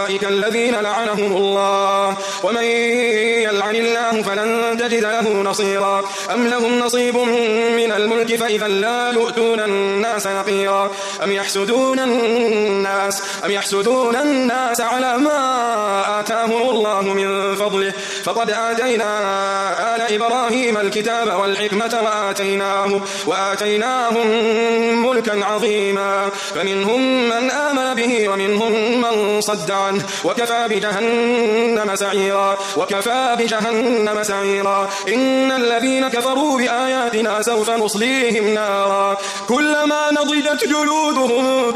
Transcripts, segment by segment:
أولئك الذين لعنهم الله ومن يلعن الله فلن تجد له نصيرا أم لهم نصيب من الملك فإذا لا يؤتون الناس نقيرا أم يحسدون الناس على ما آتاهم الله من فضله فقد آتينا آل إبراهيم الكتاب والحكمة وآتيناهم ملكا عظيما فمنهم من آمن به ومنهم من صد عنه وكفى بجهنم سعيرا إن الذين كفروا بآياتنا سوف نصليهم نارا كلما نضجت جلودهم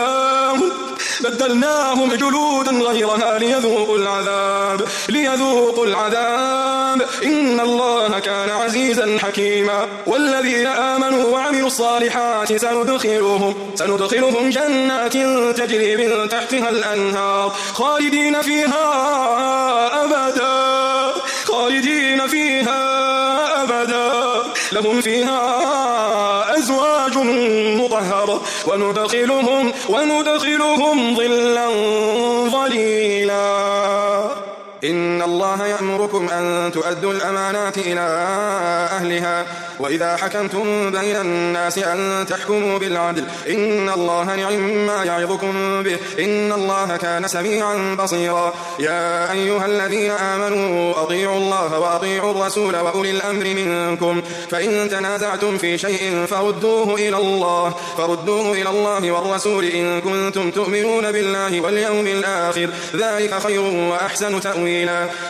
بدلناهم بجلود غيرها ليذوقوا العذاب إن الله كان عزيزا حكيما والذين آمنوا وعملوا الصالحات سندخلهم جنات تجري من تحتها الأنهار خالدين فيها أبدا لهم فيها أزواج مطهرة وندخلهم ظلا ظليلا إن الله يأمركم أن تؤدوا الأمانات إلى أهلها وإذا حكمتم بين الناس أن تحكموا بالعدل إن الله نعم ما يعظكم به إن الله كان سميعا بصيرا يا أيها الذين آمنوا أطيعوا الله وأطيعوا الرسول وأولي الأمر منكم فإن تنازعتم في شيء فردوه إلى الله والرسول إن كنتم تؤمنون بالله واليوم الآخر ذلك خير وأحسن تأويلا